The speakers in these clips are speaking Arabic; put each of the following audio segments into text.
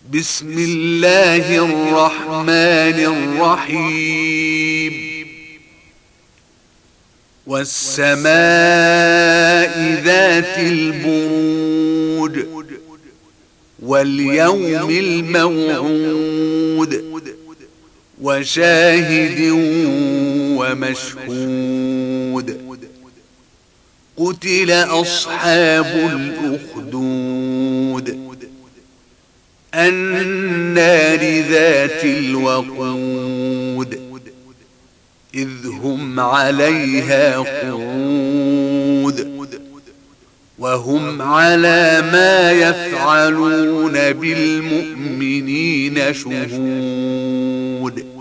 بسم الله الرحمن الرحيم والسماء ذات البروج واليوم الموعود وشاهد ومشهود قتل أصحاب الأخدود النار ذات الوقود إذ هم عليها قعود وهم على ما يفعلون بالمؤمنين شهود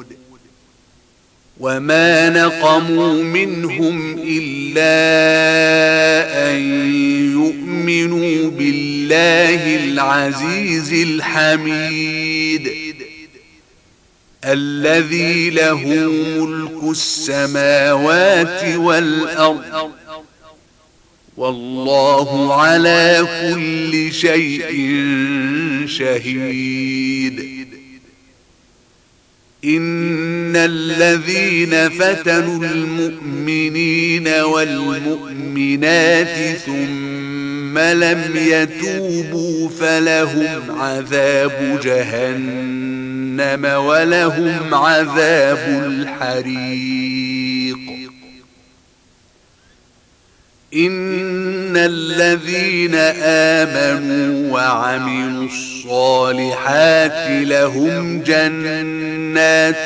وما نقموا منهم إلا أن يؤمنوا بالله العزيز الحميد الذي له ملك السماوات والأرض والله على كل شيء شهيد إن الذين فتنوا المؤمنين والمؤمنات ثم لم يتوبوا فلهم عذاب جهنم ولهم عذاب الحريق إن الذين آمنوا وعملوا الصالحات لهم جنات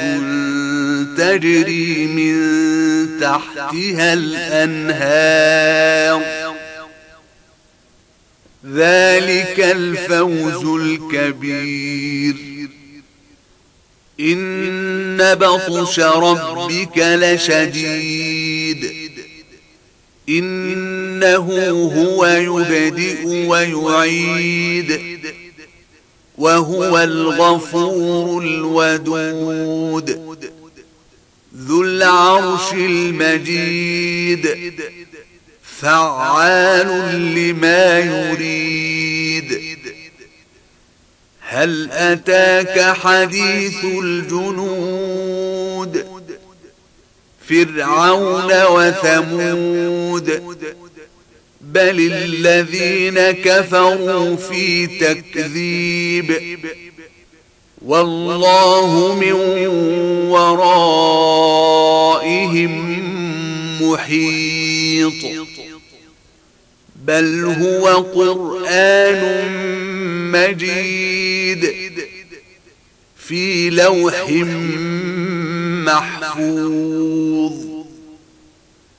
تجري من تحتها الأنهار ذلك الفوز الكبير إن بطش ربك لشديد إنه هو يبدئ ويعيد وهو الغفور الودود ذو العرش المجيد فعال لما يريد هل أتاك حديث الجنود فرعون وثمود بل الذين كفروا في تكذيب والله من ورائهم محيط بل هو قرآن مجيد في لوح محفوظ